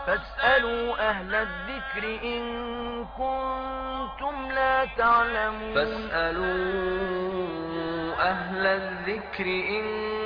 فاسألوا أهل الذكر إن كنتم لا تعلمون. أهل الذكر إن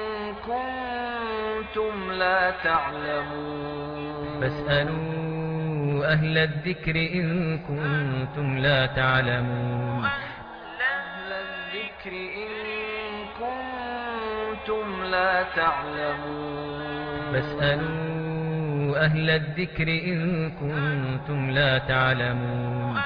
كنتم لا تعلمون. فاسألوا أهل الذكر إن كنتم لا تعلمون. أهل الذكر إن كنتم لا تعلمون. فاسألوا أهل الذكر إن كنتم لا تعلمون.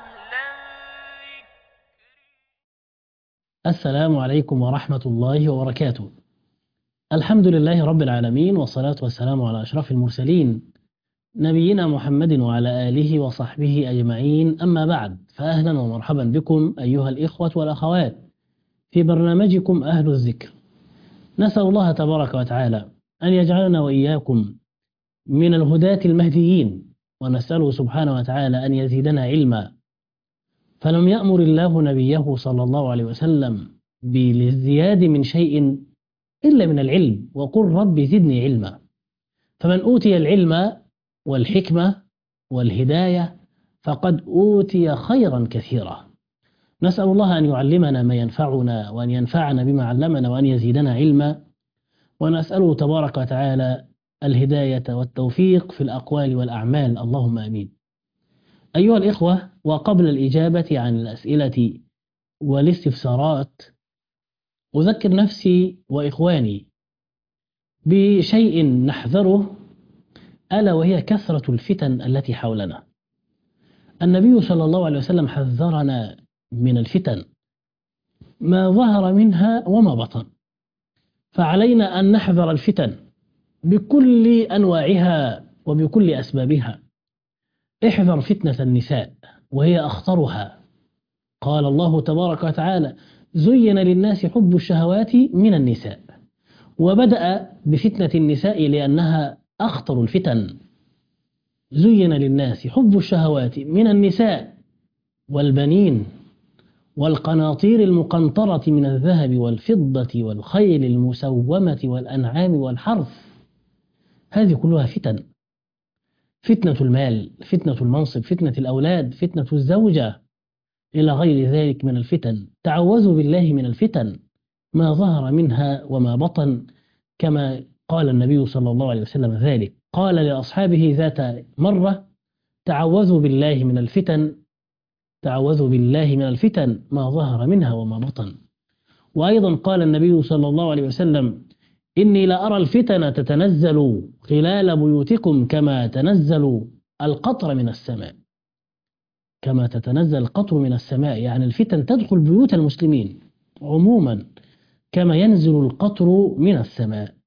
السلام عليكم ورحمة الله وبركاته. الحمد لله رب العالمين، والصلاة والسلام على أشرف المرسلين نبينا محمد وعلى آله وصحبه أجمعين. أما بعد، فأهلا ومرحبا بكم أيها الإخوة والأخوات في برنامجكم أهل الذكر. نسأل الله تبارك وتعالى أن يجعلنا وإياكم من الهداة المهديين، ونسأله سبحانه وتعالى أن يزيدنا علما، فلم يأمر الله نبيه صلى الله عليه وسلم بالازدياد من شيء إلا من العلم، وقل رب زدني علما. فمن أوتي العلم والحكمة والهداية فقد أوتي خيرا كثيرا. نسأل الله أن يعلمنا ما ينفعنا، وأن ينفعنا بما علمنا، وأن يزيدنا علما، ونسأله تبارك وتعالى الهداية والتوفيق في الأقوال والأعمال، اللهم آمين. أيها الإخوة، وقبل الإجابة عن الأسئلة والاستفسارات أذكر نفسي وإخواني بشيء نحذره، ألا وهي كثرة الفتن التي حولنا. النبي صلى الله عليه وسلم حذرنا من الفتن ما ظهر منها وما بطن، فعلينا أن نحذر الفتن بكل أنواعها وبكل أسبابها. احذر فتنة النساء وهي أخطرها. قال الله تبارك وتعالى: زين للناس حب الشهوات من النساء، وبدأ بفتنة النساء لأنها أخطر الفتن. زين للناس حب الشهوات من النساء والبنين والقناطير المقنطرة من الذهب والفضة والخيل المسومة والأنعام والحرث. هذه كلها فتن: فتنة المال، فتنة المنصب، فتنة الأولاد، فتنة الزوجة، إلى غير ذلك من الفتن. تعوذوا بالله من الفتن ما ظهر منها وما بطن، كما قال النبي صلى الله عليه وسلم ذلك. قال لأصحابه ذات مرة: تعوذوا بالله من الفتن، تعوذوا بالله من الفتن ما ظهر منها وما بطن. وأيضا قال النبي صلى الله عليه وسلم: إني لأرى الفتن تتنزل خلال بيوتكم كما تنزل القطر من السماء. كما تتنزل القطر من السماء، يعني الفتن تدخل بيوت المسلمين عموما كما ينزل القطر من السماء.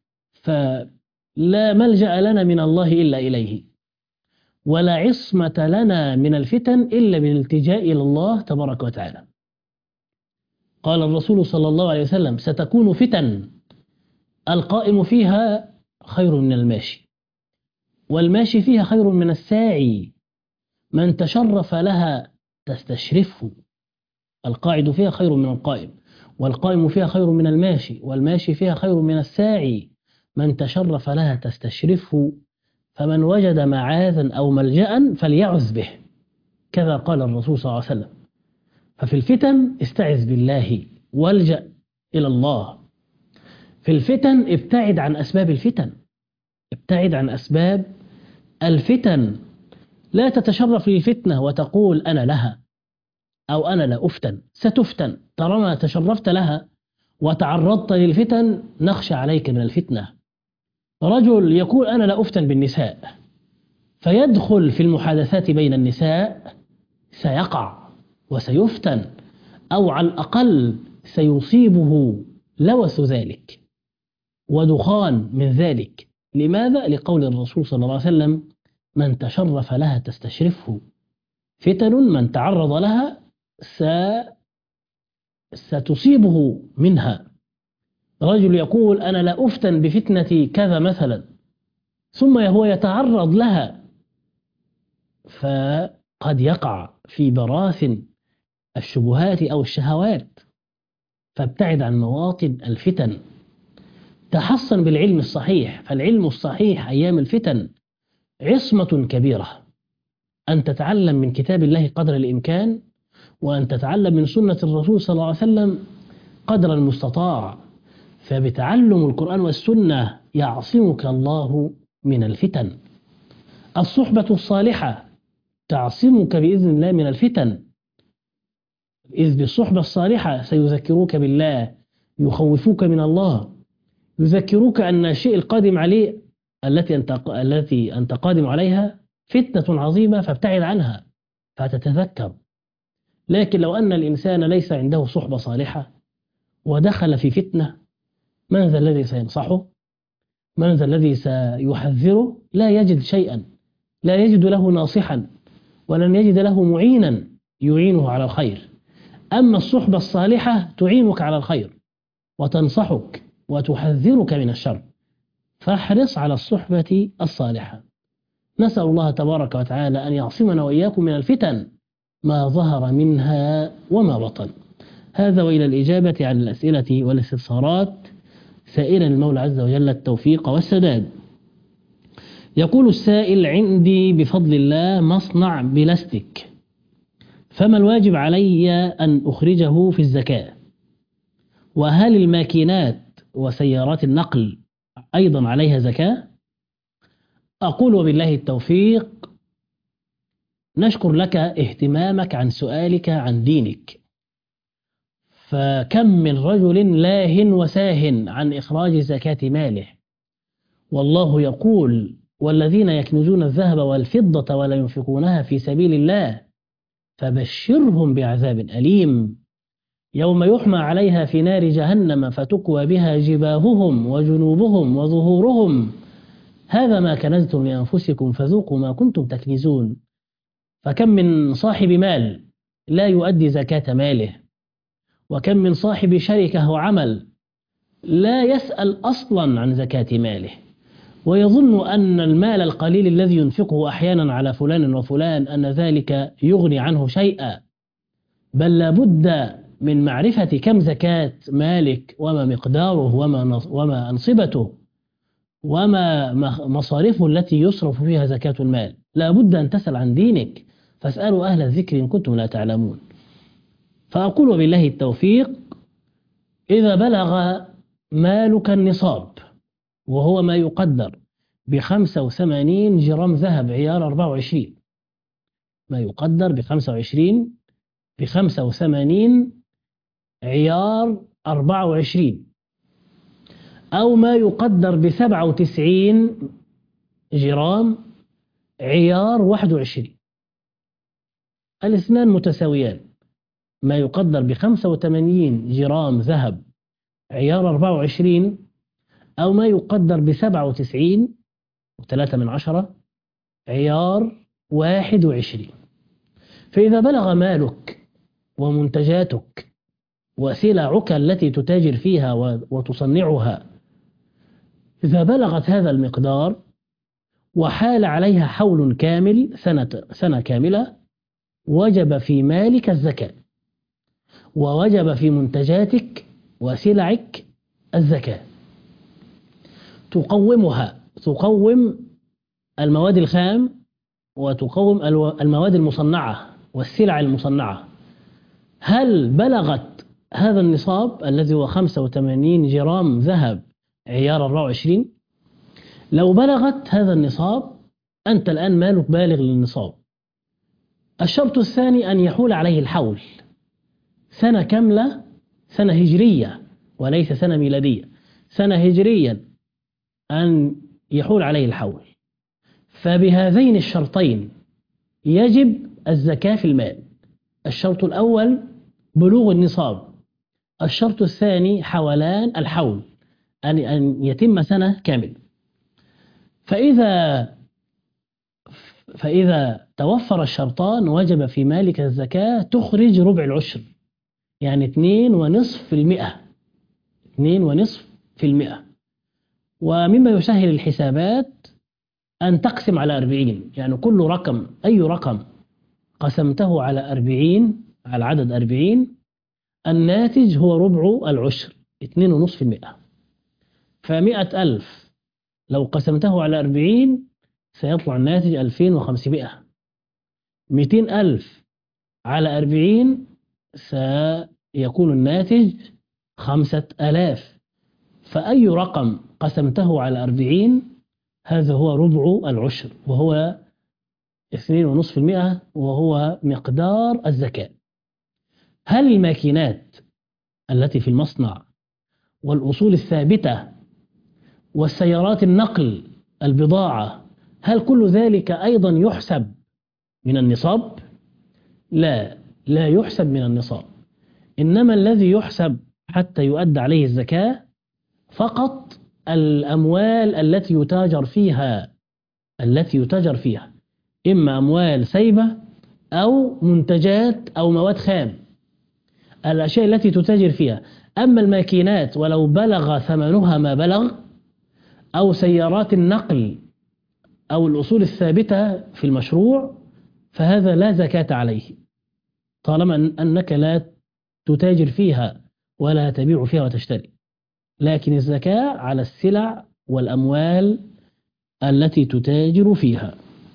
فلا ملجأ لنا من الله إلا إليه، ولا عصمة لنا من الفتن إلا بالالتجاء إلى الله تبارك وتعالى. قال الرسول صلى الله عليه وسلم: ستكون فتن القائم فيها خير من الماشي، والماشي فيها خير من الساعي، من تشرف لها تستشرفه. القاعد فيها خير من القائم، والقائم فيها خير من الماشي، والماشي فيها خير من الساعي، من تشرف لها تستشرفه. فمن وجد معاذا أو ملجأ فليعذ به، كذا قال الرسول صلى الله عليه وسلم. ففي الفتن استعذ بالله والجأ إلى الله. في الفتن ابتعد عن أسباب الفتن، ابتعد عن أسباب الفتن. لا تتشرف للفتنة وتقول أنا لها أو أنا لا أفتن. ستفتن طالما تشرفت لها وتعرضت للفتن. نخشى عليك من الفتنة. رجل يقول أنا لا أفتن بالنساء، فيدخل في المحادثات بين النساء، سيقع وسيفتن، أو على الأقل سيصيبه لوث ذلك ودخان من ذلك. لماذا؟ لقول الرسول صلى الله عليه وسلم: من تشرف لها تستشرفه. فتن من تعرض لها ستصيبه منها. رجل يقول أنا لا أفتن بفتنة كذا مثلا، ثم هو يتعرض لها، فقد يقع في براثن الشبهات أو الشهوات. فابتعد عن مواطن الفتن. تحصن بالعلم الصحيح، فالعلم الصحيح أيام الفتن عصمة كبيرة أن تتعلم من كتاب الله قدر الإمكان، وأن تتعلم من سنة الرسول صلى الله عليه وسلم قدر المستطاع. فبتعلم القرآن والسنة يعصمك الله من الفتن. الصحبة الصالحة تعصمك بإذن الله من الفتن، إذ بالصحبة الصالحة سيذكروك بالله، يخوفوك من الله، يذكروك أن الشيء القادم عليه التي أنت قادم عليها فتنة عظيمة، فابتعد عنها فتتذكر. لكن لو أن الإنسان ليس عنده صحبة صالحة ودخل في فتنة، من ذا الذي سينصحه؟ من ذا الذي سيحذره؟ لا يجد شيئا، لا يجد له ناصحا، ولن يجد له معينا يعينه على الخير. أما الصحبة الصالحة تعينك على الخير وتنصحك وتحذرك من الشر، فاحرص على الصحبة الصالحة. نسأل الله تبارك وتعالى أن يعصمنا وإياكم من الفتن ما ظهر منها وما بطن. هذا وإلى الإجابة عن الأسئلة والاستفسارات، سائلا المولى عز وجل التوفيق والسداد. يقول السائل: عندي بفضل الله مصنع بلاستيك، فما الواجب علي أن أخرجه في الزكاة؟ وهل الماكينات وسيارات النقل أيضا عليها زكاة؟ أقول وبالله التوفيق. نشكر لك اهتمامك عن سؤالك عن دينك، فكم من رجل لاه وساه عن إخراج زكاة ماله، والله يقول: والذين يكنزون الذهب والفضة ولا ينفقونها في سبيل الله فبشرهم بعذاب أليم يوم يحمى عليها في نار جهنم فتكوى بها جباههم وجنوبهم وظهورهم هذا ما كنزتم لأنفسكم فذوقوا ما كنتم تكنزون. فكم من صاحب مال لا يؤدي زكاة ماله، وكم من صاحب شركة وعمل لا يسأل أصلا عن زكاة ماله، ويظن أن المال القليل الذي ينفقه أحيانا على فلان وفلان أن ذلك يغني عنه شيئا، بل لابد من معرفة كم زكاة مالك وما مقداره وما أنصبته وما مصارفه التي يصرف فيها زكاة المال. لابد أن تسأل عن دينك، فاسألوا أهل الذكر إن كنتم لا تعلمون. فأقول وبالله التوفيق: إذا بلغ مالك النصاب، وهو ما يقدر ب85 جرام ذهب عيار 24، ما يقدر ب85 عيار 24، أو ما يقدر ب97 جرام عيار 21، الاثنان متساويان. ما يقدر ب85 جرام ذهب عيار 24 أو ما يقدر ب97.3 عيار 21. فإذا بلغ مالك ومنتجاتك وسلعك التي تتاجر فيها وتصنعها، إذا بلغت هذا المقدار وحال عليها حول كامل سنة كاملة، وجب في مالك الزكاة، ووجب في منتجاتك وسلعك الزكاة. تقوم المواد الخام، وتقوم المواد المصنعة والسلع المصنعة. هل بلغت هذا النصاب الذي هو 85 جرام ذهب عيار 24؟ لو بلغت هذا النصاب أنت الآن مالك بالغ للنصاب. الشرط الثاني أن يحول عليه الحول، سنة كاملة، سنة هجرية وليس سنة ميلادية، سنة هجريا أن يحول عليه الحول. فبهذين الشرطين يجب الزكاة في المال. الشرط الأول بلوغ النصاب، الشرط الثاني حولان الحول، أن يتم سنة كاملة. فإذا توفر الشرطان وجب في مالك الزكاة، تخرج ربع العشر، يعني 2.5%. ومما يسهل الحسابات أن تقسم على 40، يعني كل رقم، أي رقم قسمته على 40 على عدد 40، الناتج هو ربع العشر 2.5%. ف100,000 لو قسمته على 40 سيطلع الناتج 2500. 200,000 على 40 سيكون الناتج 5000. فأي رقم قسمته على 40 هذا هو ربع العشر، وهو 2.5%، وهو مقدار الزكاة. هل الماكينات التي في المصنع والأصول الثابتة والسيارات النقل البضاعة، هل كل ذلك أيضا يحسب من النصاب؟ لا يحسب من النصاب. إنما الذي يحسب حتى يؤدى عليه الزكاة فقط الأموال التي يتاجر فيها، إما أموال سيبة أو منتجات أو مواد خام، الأشياء التي تتاجر فيها. أما الماكينات ولو بلغ ثمنها ما بلغ، أو سيارات النقل أو الأصول الثابتة في المشروع، فهذا لا زكاة عليه طالما أنك لا تتاجر فيها ولا تبيع فيها وتشتري. لكن الزكاة على السلع والأموال التي تتاجر فيها.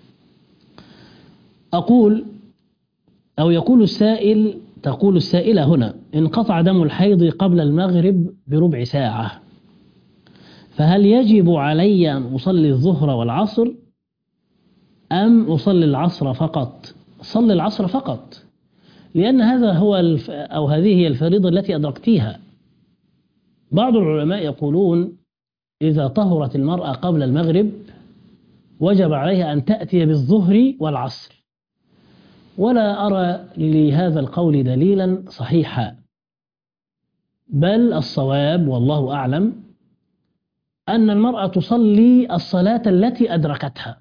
يقول السائل، تقول السائلة هنا: انقطع دم الحيض قبل المغرب بربع ساعة، فهل يجب علي أن أصلي الظهر والعصر أم أصلي العصر فقط؟ صلي العصر فقط، لأن هذا هو أو هذه هي الفريضة التي أدركتيها. بعض العلماء يقولون إذا طهرت المرأة قبل المغرب وجب عليها أن تأتي بالظهر والعصر، ولا أرى لهذا القول دليلا صحيحا، بل الصواب والله أعلم أن المرأة تصلي الصلاة التي أدركتها،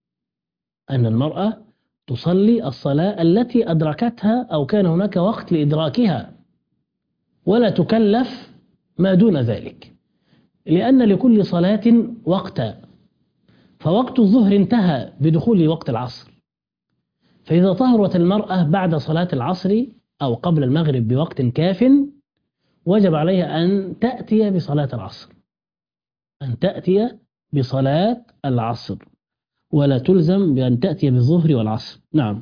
أو كان هناك وقت لإدراكها، ولا تكلف ما دون ذلك، لأن لكل صلاة وقتا. فوقت الظهر انتهى بدخول وقت العصر، فإذا طهرت المرأة بعد صلاة العصر أو قبل المغرب بوقت كاف وجب عليها أن تأتي بصلاة العصر، ولا تلزم بأن تأتي بالظهر والعصر. نعم.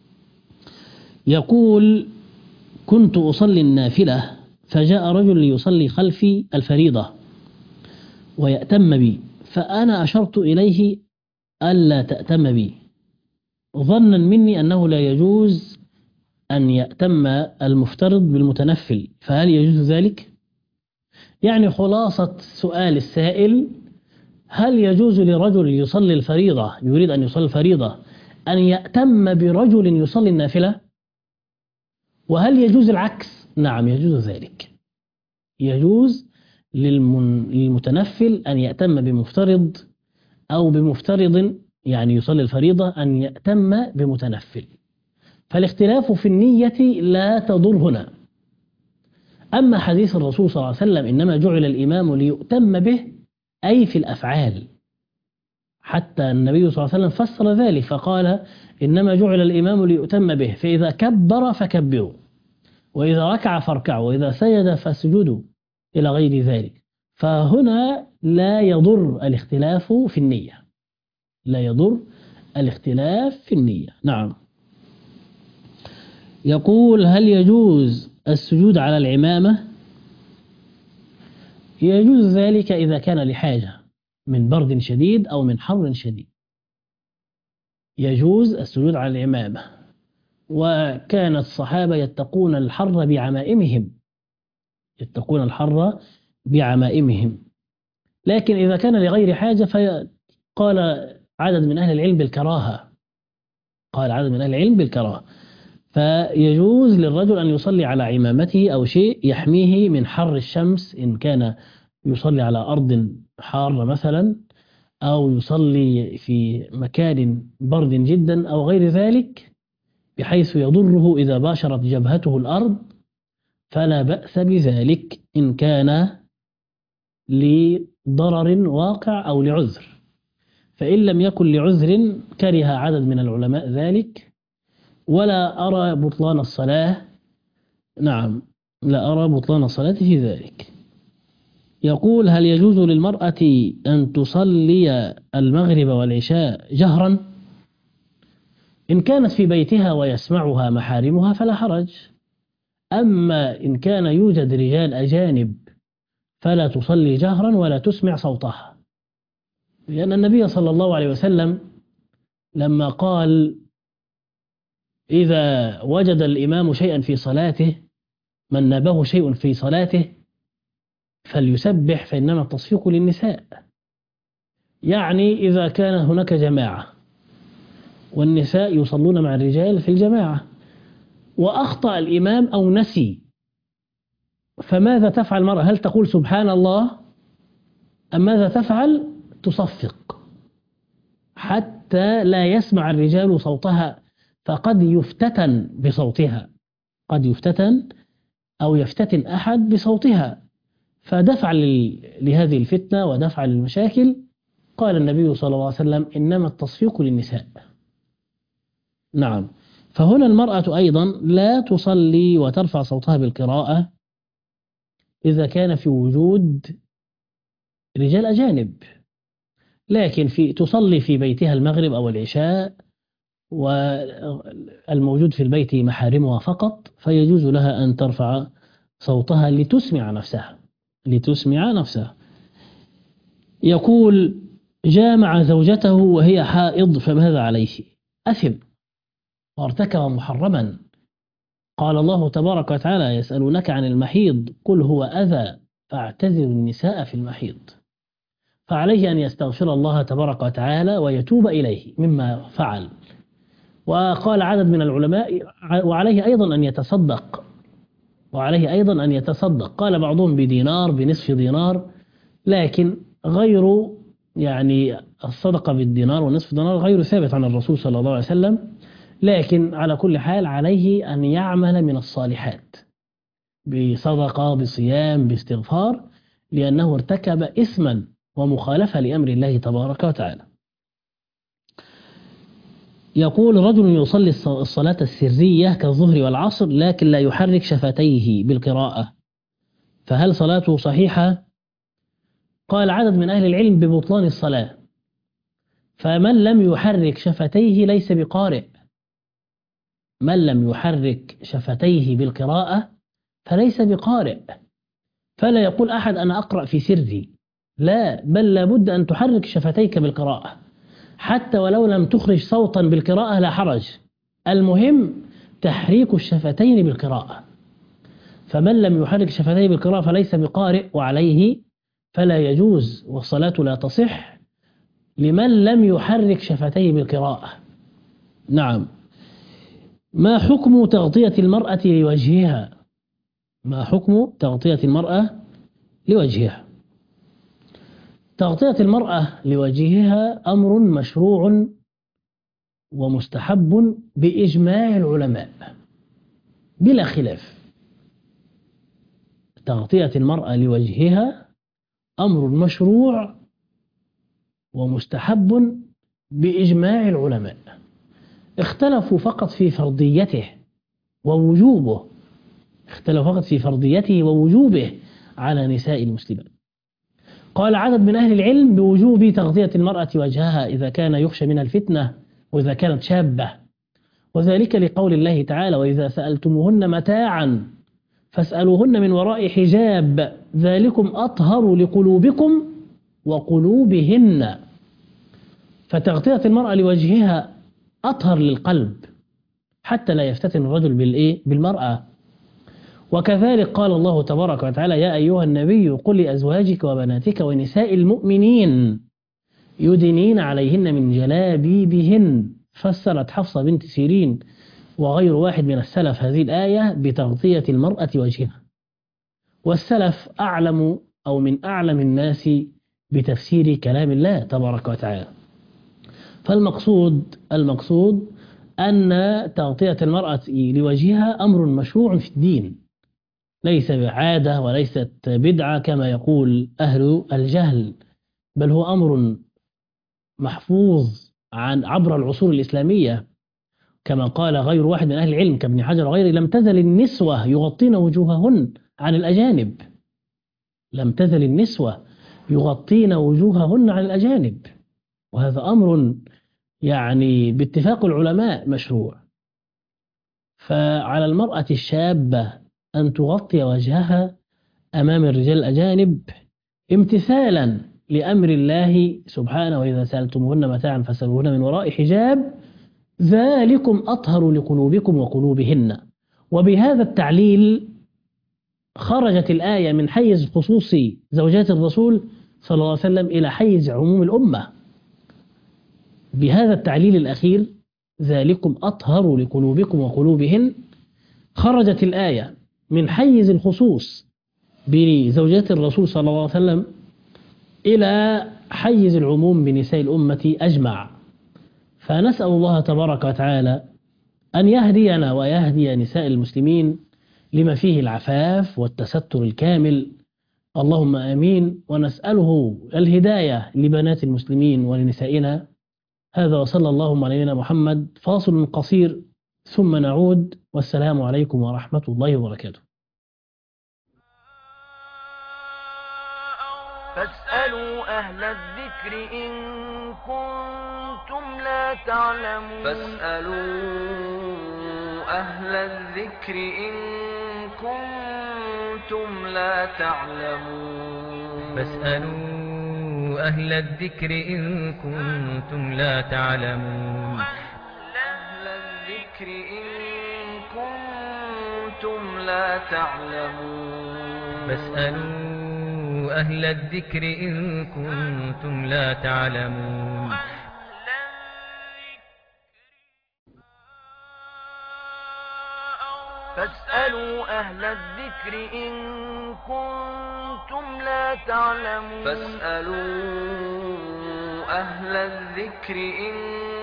يقول: كنت أصلي النافلة فجاء رجل ليصلي خلفي الفريضة ويأتم بي، فأنا أشرت إليه ألا تأتم بي، ظنا مني أنه لا يجوز أن يأتم المفترض بالمتنفل، فهل يجوز ذلك؟ يعني خلاصة سؤال السائل: هل يجوز لرجل يصلي الفريضة، يريد أن يصلي الفريضة، أن يأتم برجل يصلي النافلة؟ وهل يجوز العكس؟ نعم يجوز ذلك، يجوز للمتنفل أن يأتم بمفترض، أو بمفترض يعني يصلي الفريضة أن يأتم بمتنفل، فالاختلاف في النية لا تضر هنا. أما حديث الرسول صلى الله عليه وسلم: إنما جعل الإمام ليؤتم به، أي في الأفعال، حتى النبي صلى الله عليه وسلم فسر ذلك فقال: إنما جعل الإمام ليؤتم به، فإذا كبر فكبروا، وإذا ركع فاركعوا، وإذا سجد فاسجدوا، إلى غير ذلك. فهنا لا يضر الاختلاف في النية. نعم. يقول: هل يجوز السجود على العمامة؟ يجوز ذلك إذا كان لحاجة من برد شديد أو من حر شديد، يجوز السجود على العمامة، وكان الصحابة يتقون الحر بعمائمهم. لكن إذا كان لغير حاجة فقال عدد من أهل العلم بالكراهة، فيجوز للرجل أن يصلي على عمامته أو شيء يحميه من حر الشمس، إن كان يصلي على أرض حارة مثلا، أو يصلي في مكان برد جدا أو غير ذلك، بحيث يضره إذا باشرت جبهته الأرض، فلا بأس بذلك إن كان لضرر واقع أو لعذر. فإن لم يكن لعذر كره عدد من العلماء ذلك، ولا أرى بطلان الصلاة. نعم، لا أرى بطلان الصلاة في ذلك. يقول: هل يجوز للمرأة أن تصلي المغرب والعشاء جهرا؟ إن كانت في بيتها ويسمعها محارمها فلا حرج. أما إن كان يوجد رجال أجانب فلا تصلي جهرا ولا تسمع صوتها، لأن النبي صلى الله عليه وسلم لما قال: إذا وجد الإمام شيئا في صلاته، من نابه شيء في صلاته فليسبح فإنما التصفيق للنساء. يعني إذا كان هناك جماعة والنساء يصلون مع الرجال في الجماعة وأخطأ الإمام أو نسي، فماذا تفعل المرأة؟ هل تقول سبحان الله أم ماذا تفعل؟ تصفق حتى لا يسمع الرجال صوتها، فقد يفتتن بصوتها، قد يفتتن أو يفتتن أحد بصوتها. فدفع لهذه الفتنة ودفع للمشاكل قال النبي صلى الله عليه وسلم: إنما التصفيق للنساء. نعم، فهنا المرأة أيضا لا تصلي وترفع صوتها بالقراءة إذا كان في وجود رجال أجانب، لكن تصلي في بيتها المغرب أو العشاء والموجود في البيت محارمها فقط، فيجوز لها أن ترفع صوتها لتسمع نفسها. يقول: جامع زوجته وهي حائض فماذا عليه؟ أثم وارتكب محرما. قال الله تبارك وتعالى: يسألونك عن المحيض قل هو أذى فاعتزلوا النساء في المحيض. فعليه أن يستغفر الله تبارك وتعالى ويتوب إليه مما فعل. وقال عدد من العلماء: وعليه أيضا أن يتصدق، قال بعضهم بدينار بنصف دينار، لكن غير الصدقة بالدينار ونصف دينار غير ثابت عن الرسول صلى الله عليه وسلم. لكن على كل حال عليه أن يعمل من الصالحات بصدقة بصيام باستغفار، لأنه ارتكب إثما ومخالفة لأمر الله تبارك وتعالى. يقول: رجل يصلي الصلاة السرية كالظهر والعصر لكن لا يحرك شفتيه بالقراءة، فهل صلاته صحيحة؟ قال عدد من أهل العلم ببطلان الصلاة، فمن لم يحرك شفتيه ليس بقارئ. من لم يحرك شفتيه بالقراءة فليس بقارئ. فلا يقول أحد أنا أقرأ في سري، لا، بل لابد أن تحرك شفتيك بالقراءة، حتى ولو لم تخرج صوتا بالقراءة لا حرج، المهم تحريك الشفتين بالقراءة. فمن لم يحرك شفتيه بالقراءة فليس بقارئ، وعليه فلا يجوز والصلاة لا تصح لمن لم يحرك شفتيه بالقراءة. نعم. ما حكم تغطية المرأة لوجهها؟ ما حكم تغطية المرأة لوجهها؟ تغطية المرأة لوجهها أمر مشروع ومستحب بإجماع العلماء بلا خلاف. تغطية المرأة لوجهها أمر مشروع ومستحب بإجماع العلماء، اختلفوا فقط في فرضيته ووجوبه على نساء المسلمين. قال عدد من أهل العلم بوجوب تغطية المرأة وجهها إذا كان يخشى من الفتنة وإذا كانت شابة، وذلك لقول الله تعالى: وإذا سألتموهن متاعا فاسألوهن من وراء حجاب ذلكم أطهر لقلوبكم وقلوبهن. فتغطية المرأة لوجهها أطهر للقلب حتى لا يفتتن الرجل بالمرأة. وكذلك قال الله تبارك وتعالى: يا أيها النبي قل لأزواجك وبناتك ونساء المؤمنين يدنين عليهن من جلابيبهن. فسرت حفصة بنت سيرين وغير واحد من السلف هذه الآية بتغطية المرأة وجهها، والسلف أعلم أو من أعلم الناس بتفسير كلام الله تبارك وتعالى. فالمقصود أن تغطية المرأة لوجهها أمر مشروع في الدين، ليس بعادة وليست بدعة كما يقول أهل الجهل، بل هو أمر محفوظ عبر العصور الإسلامية، كما قال غير واحد من أهل العلم كابن حجر وغيره: لم تزل النسوة يغطين وجوههن عن الأجانب. لم تزل النسوة يغطين وجوههن على الأجانب، وهذا أمر يعني باتفاق العلماء مشروع. فعلى المرأة الشابة أن تغطي وجهها أمام الرجال الأجانب امتثالا لأمر الله سبحانه: وإذا سألتموهن متاعا فاسألوهن من وراء حجاب ذلكم أطهر لقلوبكم وقلوبهن. وبهذا التعليل خرجت الآية من حيز خصوص زوجات الرسول صلى الله عليه وسلم إلى حيز عموم الأمة. بهذا التعليل الأخير ذلكم أطهر لقلوبكم وقلوبهن خرجت الآية من حيز الخصوص بزوجات الرسول صلى الله عليه وسلم إلى حيز العموم بنساء الأمة أجمع. فنسأل الله تبارك وتعالى أن يهدينا ويهدي نساء المسلمين لما فيه العفاف والتستر الكامل، اللهم آمين. ونسأله الهداية لبنات المسلمين ولنسائنا. هذا وصلى الله على نبينا محمد. فاصل قصير ثم نعود، والسلام عليكم ورحمة الله وبركاته. فاسألوا أهل الذكر إن كنتم لا تعلمون. فاسألوا أهل الذكر إن كنتم لا تعلمون. فاسألوا أهل الذكر إن كنتم لا تعلمون. أهل الذكر إن كنتم لا تعلمون. فاسألوا أهل الذكر إن كنتم لا تعلمون. فاسألوا أهل الذكر إن كنتم لا تعلمون. فاسألوا أهل الذكر إن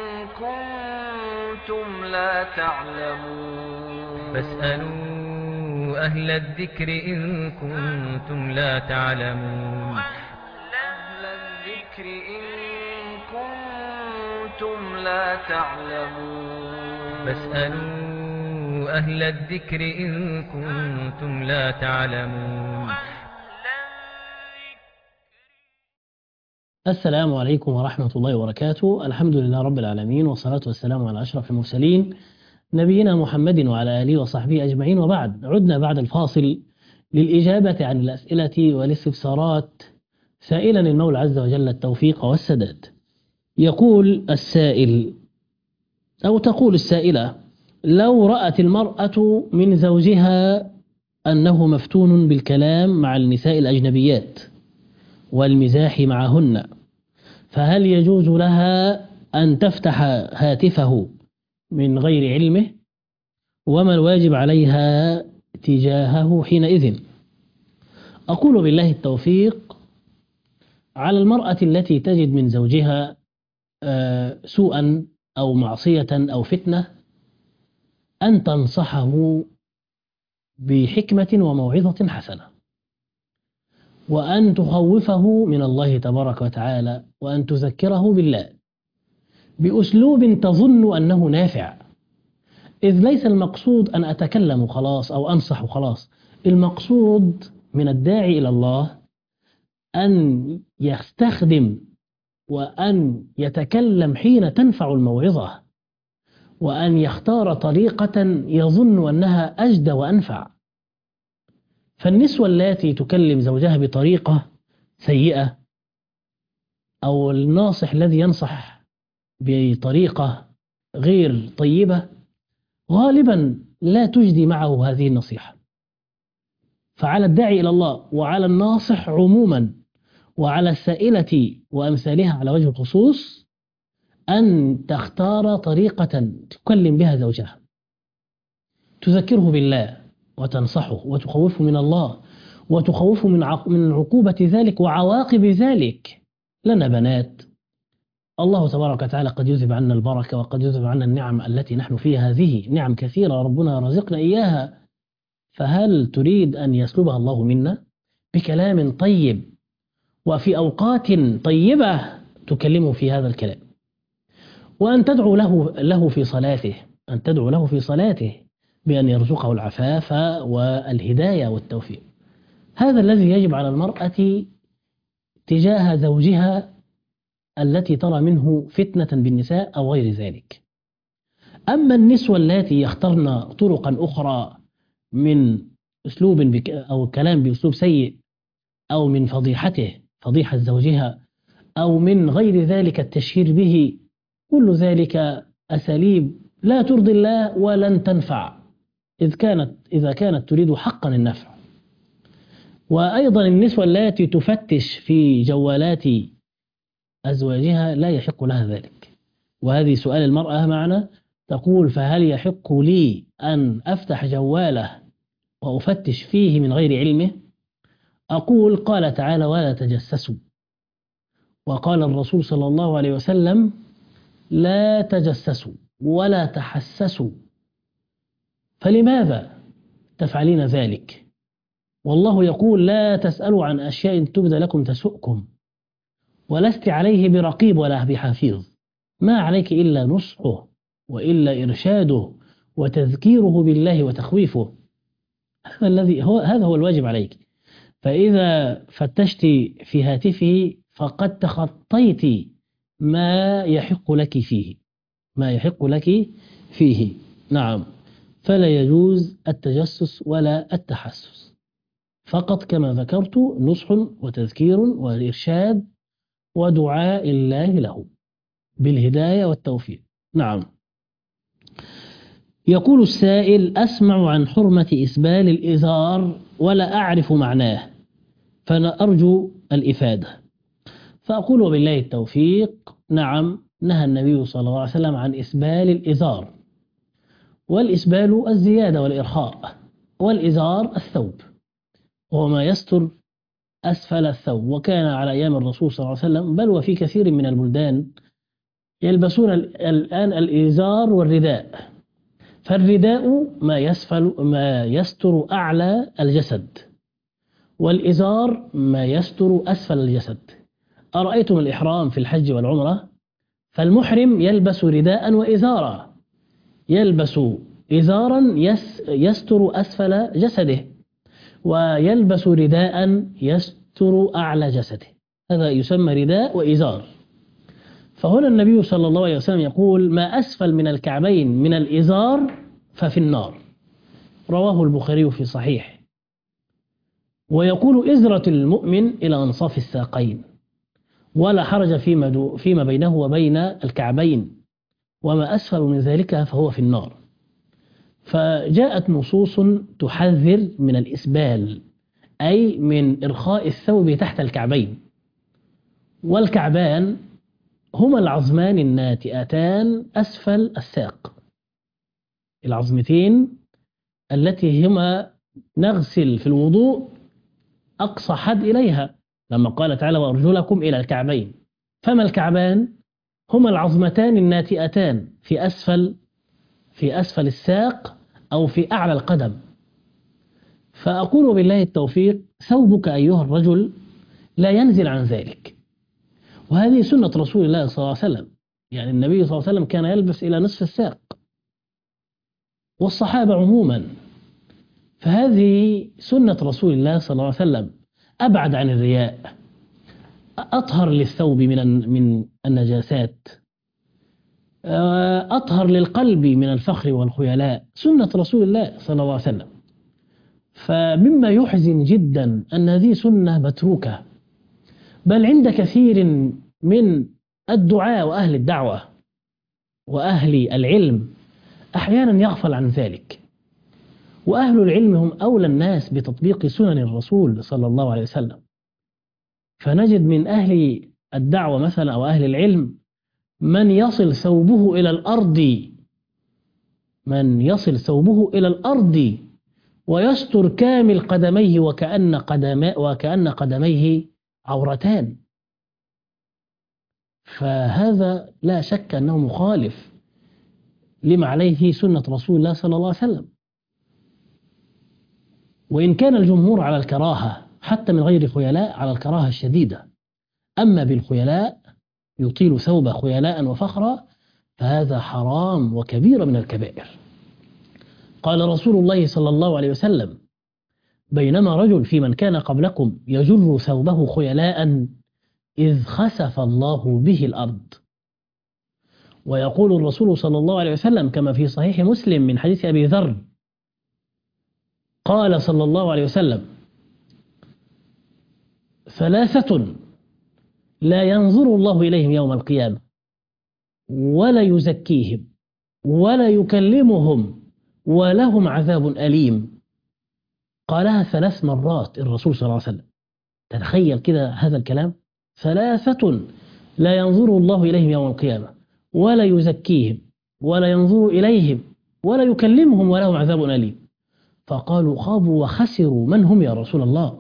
كنتم لا تعلمون. فاسألوا أهل الذكر إن كنتم لا تعلمون. أهل الذكر إن كنتم لا تعلمون. فاسألوا أهل الذكر إن كنتم لا تعلمون. السلام عليكم ورحمة الله وبركاته. الحمد لله رب العالمين، والصلاة والسلام على أشرف المرسلين نبينا محمد وعلى آله وصحبه أجمعين، وبعد. عدنا بعد الفاصل للإجابة عن الأسئلة والاستفسارات، سائلا المولى عز وجل التوفيق والسداد. يقول السائل أو تقول السائلة: لو رأت المرأة من زوجها أنه مفتون بالكلام مع النساء الأجنبيات والمزاح معهن، فهل يجوز لها أن تفتح هاتفه من غير علمه؟ وما الواجب عليها تجاهه حينئذ؟ أقول بالله التوفيق. على المرأة التي تجد من زوجها سوءا أو معصية أو فتنة أن تنصحه بحكمة وموعظة حسنة، وأن تخوفه من الله تبارك وتعالى، وأن تذكره بالله بأسلوب تظن أنه نافع. إذ ليس المقصود أن أتكلم خلاص أو أنصح خلاص، المقصود من الداعي إلى الله أن يستخدم وأن يتكلم حين تنفع الموعظة، وأن يختار طريقة يظن أنها أجدى وأنفع. فالنسوة التي تكلم زوجها بطريقة سيئة، أو الناصح الذي ينصح بطريقة غير طيبة، غالبا لا تجدي معه هذه النصيحة. فعلى الداعي إلى الله وعلى الناصح عموما وعلى السائلة وأمثالها على وجه الخصوص أن تختار طريقة تكلم بها زوجها، تذكره بالله وتنصحه وتخوفه من الله وتخوفه من عقوبة ذلك وعواقب ذلك. لنا بنات، الله تبارك وتعالى قد يذهب عنا البركة وقد يذهب عنا النعم التي نحن فيها. هذه نعم كثيرة ربنا رزقنا إياها، فهل تريد أن يسلبها الله منا بكلام طيب وفي أوقات طيبة تكلمه في هذا الكلام؟ وأن تدعو له في صلاته، أن تدعو له في صلاته بأن يرزقه العفاف والهداية والتوفيق. هذا الذي يجب على المرأة تجاه زوجها التي ترى منه فتنة بالنساء أو غير ذلك. أما النسوة التي يخترن طرقا أخرى من أسلوب أو كلام بأسلوب سيء، أو من فضيحة زوجها، أو من غير ذلك التشهير به، كل ذلك أساليب لا ترضي الله ولن تنفع إذا كانت تريد حقا النفع. وأيضا النسوة التي تفتش في جوالات أزواجها لا يحق لها ذلك. وهذه سؤال المرأة معنا، تقول: فهل يحق لي أن أفتح جواله وأفتش فيه من غير علمه؟ أقول: قال تعالى: ولا تجسسوا. وقال الرسول صلى الله عليه وسلم: لا تجسسوا ولا تحسسوا. فلماذا تفعلين ذلك؟ والله يقول: لا تسألوا عن أشياء تبد لكم تسؤكم، ولست عليه برقيب ولا بحفيظ. ما عليك إلا نصحه وإلا إرشاده وتذكيره بالله وتخويفه. هذا هو الواجب عليك. فإذا فتشت في هاتفه فقد تخطيت ما يحق لك فيه. نعم، فلا يجوز التجسس ولا التحسس، فقط كما ذكرت نصح وتذكير وإرشاد ودعاء الله له بالهداية والتوفيق. نعم. يقول السائل: أسمع عن حرمة إسبال الإزار ولا أعرف معناه، فأنا أرجو الإفادة. فأقول: وبالله التوفيق. نعم، نهى النبي صلى الله عليه وسلم عن إسبال الإزار، والإسبال الزيادة والإرخاء، والإزار الثوب وما يستر أسفل الثوب. وكان على أيام الرسول صلى الله عليه وسلم، بل وفي كثير من البلدان، يلبسون الآن الإزار والرداء. فالرداء ما يستر أعلى الجسد، والإزار ما يستر أسفل الجسد. أرأيتم الإحرام في الحج والعمرة؟ فالمحرم يلبس رداء وإزارا، يلبس إزارا يستر أسفل جسده، ويلبس رداء يستر أعلى جسده. هذا يسمى رداء وإزار. فهنا النبي صلى الله عليه وسلم يقول: ما أسفل من الكعبين من الإزار ففي النار. رواه البخاري في صحيح. ويقول: إزرة المؤمن إلى أنصاف الساقين، ولا حرج فيما بينه وبين الكعبين، وما أسفل من ذلك فهو في النار. فجاءت نصوص تحذر من الإسبال، أي من إرخاء الثوب تحت الكعبين. والكعبان هما العظمان الناتئتان أسفل الساق، العظمتين التي هما نغسل في الوضوء أقصى حد إليها، لما قال تعالى: وأرجلكم إلى الكعبين. فما الكعبان؟ هما العظمتان الناتئتان في أسفل الساق أو في أعلى القدم. فأقول بالله التوفيق: ثوبك أيها الرجل لا ينزل عن ذلك. وهذه سنة رسول الله صلى الله عليه وسلم. يعني النبي صلى الله عليه وسلم كان يلبس إلى نصف الساق، والصحابة عموما. فهذه سنة رسول الله صلى الله عليه وسلم، أبعد عن الرياء، أطهر للثوب من النجاسات، أطهر للقلب من الفخر والخيلاء. سنة رسول الله صلى الله عليه وسلم. فمما يحزن جدا أن هذه سنة متروكة، بل عند كثير من الدعاء وأهل الدعوة وأهل العلم أحيانا يغفل عن ذلك. وأهل العلم هم أولى الناس بتطبيق سنن الرسول صلى الله عليه وسلم. فنجد من أهل الدعوة مثلا أو أهل العلم من يصل ثوبه إلى الأرض ويستر كامل قدميه وكأن قدميه عورتان. فهذا لا شك أنه مخالف لما عليه سنة رسول الله صلى الله عليه وسلم. وإن كان الجمهور على الكراهة حتى من غير خيلاء، على الكراهة الشديدة. أما بالخيلاء يطيل ثوبه خيلاء وفخرا، فهذا حرام وكبيرة من الكبائر. قال رسول الله صلى الله عليه وسلم: بينما رجل في من كان قبلكم يجر ثوبه خيلاء إذ خسف الله به الأرض. ويقول الرسول صلى الله عليه وسلم كما في صحيح مسلم من حديث أبي ذر قال صلى الله عليه وسلم: ثلاثة لا ينظر الله إليهم يوم القيامة ولا يزكيهم ولا يكلمهم ولهم عذاب أليم. قالها 3 مرات الرسول صلى الله عليه وسلم. تتخيل كده هذا الكلام؟ 3 لا ينظر الله إليهم يوم القيامة ولا يزكيهم ولا ينظر إليهم ولا يكلمهم ولهم عذاب أليم. فقالوا: خابوا وخسروا، من هم يا رسول الله؟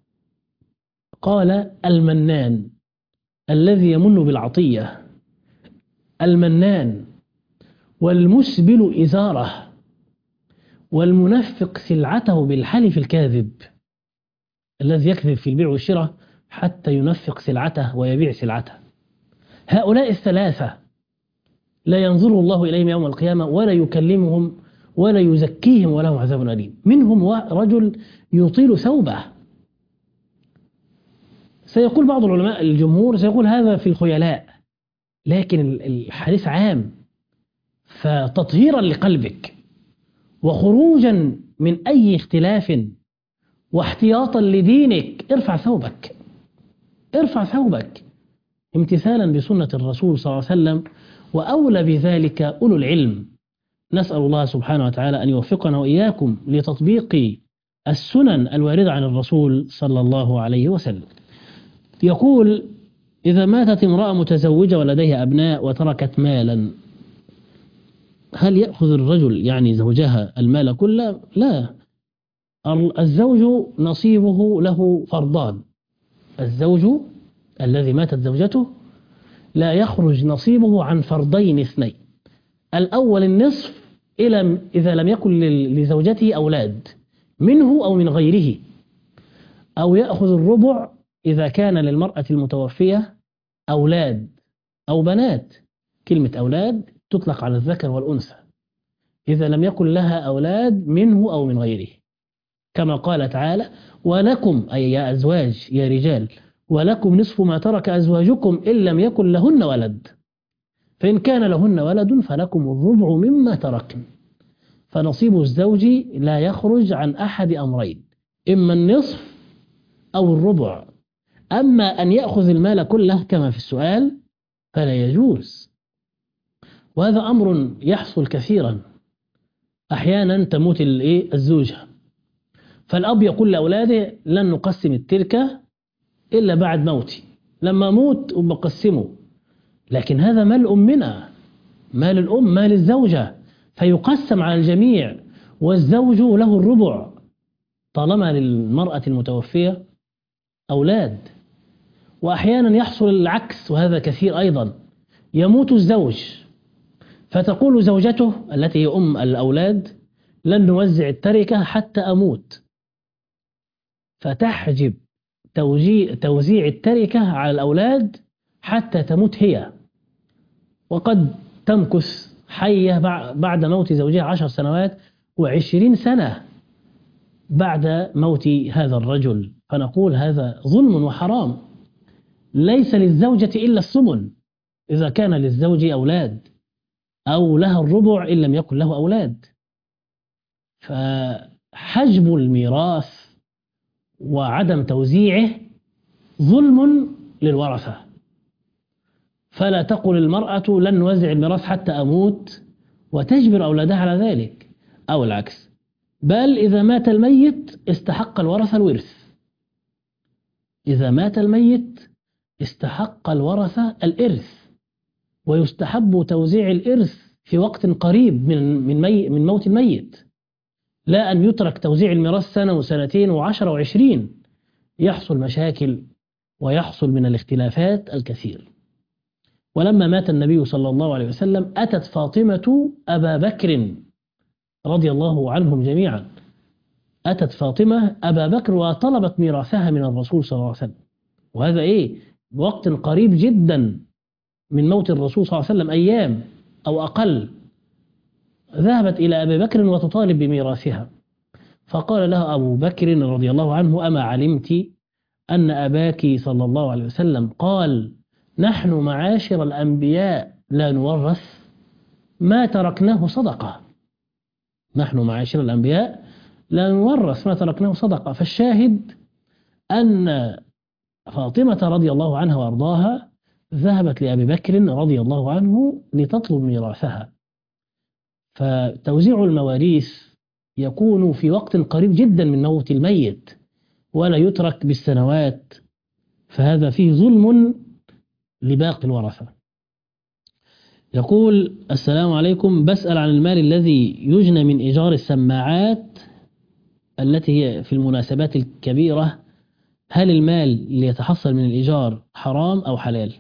قال: المنان الذي يمن بالعطية، المنان والمسبل إزاره والمنفق سلعته بالحلف الكاذب، الذي يكذب في البيع والشراء حتى ينفق سلعته ويبيع سلعته. هؤلاء 3 لا ينظر الله إليهم يوم القيامة ولا يكلمهم ولا يزكيهم ولهم عذاب أليم. منهم رجل يطيل ثوبه. سيقول بعض العلماء الجمهور سيقول هذا في الخيلاء، لكن الحديث عام، فتطهيرا لقلبك وخروجا من أي اختلاف واحتياطا لدينك ارفع ثوبك، ارفع ثوبك امتثالا بسنة الرسول صلى الله عليه وسلم، وأولى بذلك أولو العلم. نسأل الله سبحانه وتعالى أن يوفقنا وإياكم لتطبيق السنن الواردة عن الرسول صلى الله عليه وسلم. يقول: إذا ماتت امرأة متزوجة ولديها أبناء وتركت مالا، هل يأخذ الرجل يعني زوجها المال كله؟ لا، الزوج نصيبه له فرضان. الزوج الذي ماتت زوجته لا يخرج نصيبه عن فرضين 2: الأول النصف إذا لم يكن لزوجته أولاد منه أو من غيره، أو يأخذ الربع إذا كان للمرأة المتوفية أولاد أو بنات. كلمة أولاد تطلق على الذكر والأنثى إذا لم يكن لها أولاد منه أو من غيره، كما قال تعالى: ولكم، أي يا أزواج يا رجال، ولكم نصف ما ترك أزواجكم إن لم يكن لهن ولد، فإن كان لهن ولد فلكم الربع مما تركن. فنصيب الزوج لا يخرج عن أحد أمرين: إما النصف أو الربع. أما أن يأخذ المال كله كما في السؤال فلا يجوز، وهذا أمر يحصل كثيرا. أحيانا تموت الزوجة، فالأب يقول لأولاده: لن نقسم التركة إلا بعد موتي، لما أموت وبقسمه. لكن هذا مال أمنا، مال الأم، مال الزوجة، فيقسم على الجميع، والزوج له الربع طالما للمرأة المتوفية أولاد. وأحيانا يحصل العكس، وهذا كثير أيضا. يموت الزوج فتقول زوجته التي هي أم الأولاد: لن نوزع التركة حتى أموت، فتحجب توزيع التركة على الأولاد حتى تموت هي، وقد تمكث حية بعد موت زوجها 10 سنوات و20 سنة بعد موت هذا الرجل. فنقول هذا ظلم وحرام. ليس للزوجة إلا الثمن إذا كان للزوج أولاد، أو لها الربع إن لم يكن له أولاد. فحجب الميراث وعدم توزيعه ظلم للورثة. فلا تقل المرأة لن نوزع الميراث حتى أموت وتجبر أولادها على ذلك، أو العكس. بل إذا مات الميت استحق الورثة الورث. إذا مات الميت استحق الورثة الإرث، ويستحب توزيع الإرث في وقت قريب من موت الميت، لا أن يترك توزيع الميراث 1 و2 و10 و20، يحصل مشاكل ويحصل من الاختلافات الكثير. ولما مات النبي صلى الله عليه وسلم أتت فاطمة أبا بكر رضي الله عنهم جميعا، أتت فاطمة أبا بكر وطلبت ميراثها من الرسول صلى الله عليه وسلم، وهذا بوقت قريب جدا من موت الرسول صلى الله عليه وسلم، أيام أو أقل. ذهبت إلى أبي بكر وتطالب بميراثها، فقال له أبو بكر رضي الله عنه: أما علمت أن أباك صلى الله عليه وسلم قال: نحن معاشر الأنبياء لا نورث ما تركناه صدقة. نحن معاشر الأنبياء لا نورث ما تركناه صدقة. فالشاهد أن فاطمة رضي الله عنها وأرضاها ذهبت لأبي بكر رضي الله عنه لتطلب ميراثها. فتوزيع المواريث يكون في وقت قريب جدا من موت الميت ولا يترك بالسنوات، فهذا فيه ظلم لباقي الورثة. يقول: السلام عليكم، بسأل عن المال الذي يجنى من إيجار السماعات التي هي في المناسبات الكبيرة، هل المال اللي يتحصل من الإيجار حرام أو حلال؟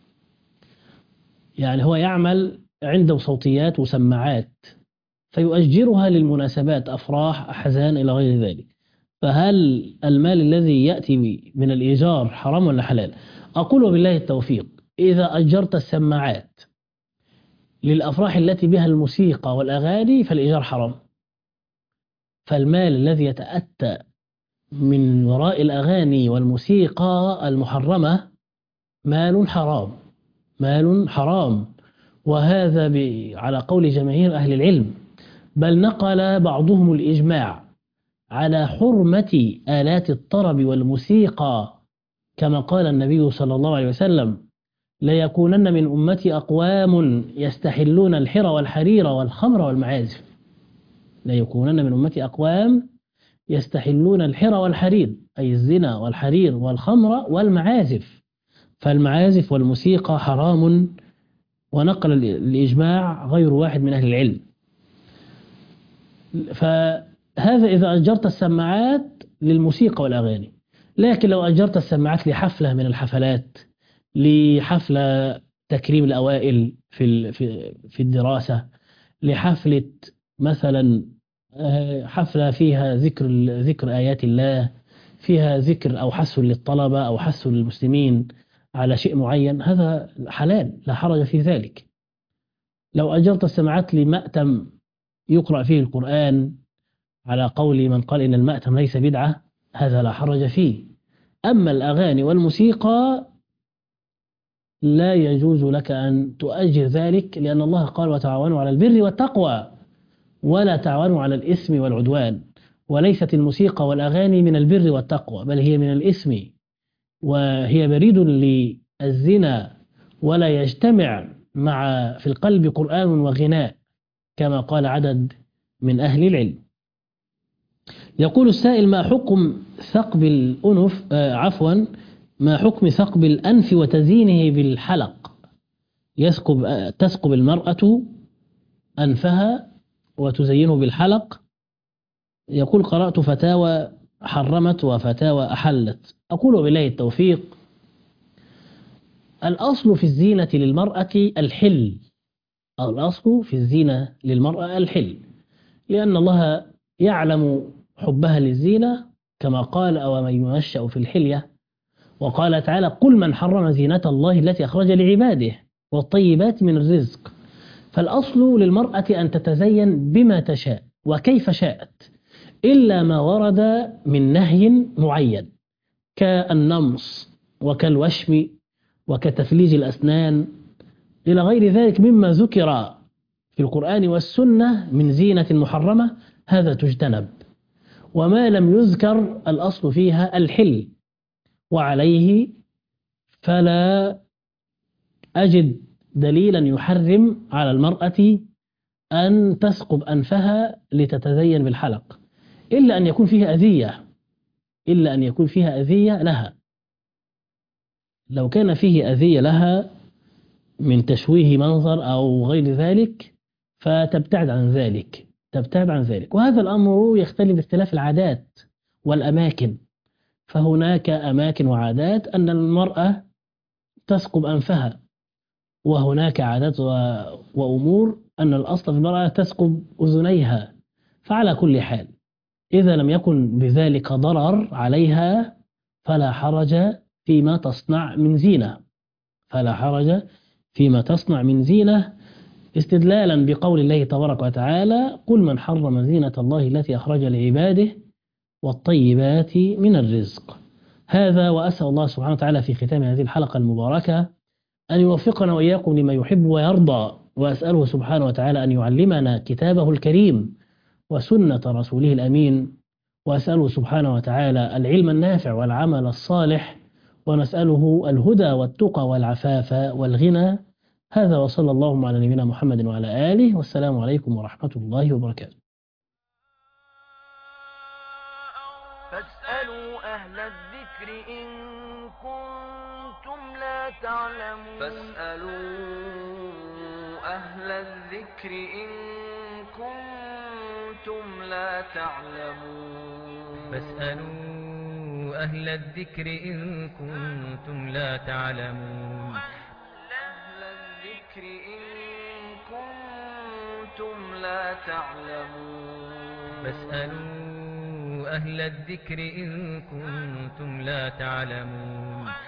يعني هو يعمل عنده صوتيات وسماعات فيؤجرها للمناسبات، أفراح، أحزان، إلى غير ذلك، فهل المال الذي يأتي من الإيجار حرام ولا حلال؟ أقول بالله التوفيق: إذا أجرت السماعات للأفراح التي بها الموسيقى والأغاني فالإيجار حرام. فالمال الذي يتأتى من وراء الأغاني والموسيقى المحرمة مال حرام، مال حرام، وهذا على قول جماهير أهل العلم، بل نقل بعضهم الإجماع على حرمة آلات الطرب والموسيقى، كما قال النبي صلى الله عليه وسلم: ليكونن من أمتي أقوام يستحلون الحر والحرير والخمر والمعازف. ليكونن من أمتي أقوام يستحلون الحر والحرير، أي الزنا والحرير والخمر والمعازف، فالمعازف والموسيقى حرام، ونقل الإجماع غير واحد من أهل العلم. فهذا إذا أجرت السماعات للموسيقى والأغاني. لكن لو أجرت السماعات لحفلة من الحفلات، لحفلة تكريم الأوائل في الدراسة، لحفلة مثلا حفلة فيها ذكر آيات الله، فيها ذكر أو حث للطلبة أو حث للمسلمين على شيء معين، هذا حلال لا حرج في ذلك. لو أجرت السماعات لمأتم يقرأ فيه القرآن على قول من قال إن المأتم ليس بدعة، هذا لا حرج فيه. أما الأغاني والموسيقى لا يجوز لك أن تؤجر ذلك، لأن الله قال: وتعاونوا على البر والتقوى ولا تعاونوا على الإثم والعدوان. وليست الموسيقى والأغاني من البر والتقوى، بل هي من الإثم، وهي بريد للزنا، ولا يجتمع في القلب قرآن وغناء، كما قال عدد من أهل العلم. يقول السائل: ما حكم ثقب الأنف ما حكم ثقب الأنف وتزيينه بالحلق؟ تثقب المرأة أنفها وتزينه بالحلق. يقول: قرأت فتاوى حرمت وفتاوى أحلت. أقول بالله التوفيق: الأصل في الزينة للمرأة الحل، أو الأصل في الزينة للمرأة الحل، لأن الله يعلم حبها للزينة، كما قال: أو من ينشأ في الحلية. وقال تعالى: قل من حرم زينة الله التي أخرج لعباده والطيبات من الرزق. فالأصل للمرأة أن تتزين بما تشاء وكيف شاءت، إلا ما ورد من نهي معين كالنمص وكالوشم وكتفليج الأسنان إلى غير ذلك مما ذكر في القرآن والسنة من زينة محرمة، هذا تجتنب. وما لم يذكر الأصل فيها الحل، وعليه فلا أجد دليلا يحرم على المرأة أن تثقب أنفها لتتزين بالحلق، إلا أن يكون فيها أذية لها. لو كان فيه أذية لها من تشويه منظر أو غير ذلك فتبتعد عن ذلك. وهذا الأمر يختلف باختلاف العادات والأماكن، فهناك أماكن وعادات أن المرأة تثقب أنفها، وهناك عادات وأمور أن الأصل في المرأة تثقب أذنيها. فعلى كل حال إذا لم يكن بذلك ضرر عليها فلا حرج فيما تصنع من زينة، استدلالا بقول الله تبارك وتعالى: قل من حرم زينة الله التي أخرج لعباده والطيبات من الرزق. هذا، وأسأل الله سبحانه وتعالى في ختام هذه الحلقة المباركة أن يوفقنا وإياكم لما يحب ويرضى، وأسأله سبحانه وتعالى أن يعلمنا كتابه الكريم وسنة رسوله الأمين، وأسأله سبحانه وتعالى العلم النافع والعمل الصالح، ونسأله الهدى والتقى والعفاف والغنى. هذا، وصلى اللهم على نبينا محمد وعلى آله، والسلام عليكم ورحمة الله وبركاته. فاسألوا أهل الذكر إن كنتم لا تعلمون فاسألوا أهل الذكر إن كنتم لا تعلمون فاسألوا أهل الذكر إن كنتم لا تعلمون أهل الذكر إن كنتم لا تعلمون فاسألوا أهل الذكر إن كنتم لا تعلمون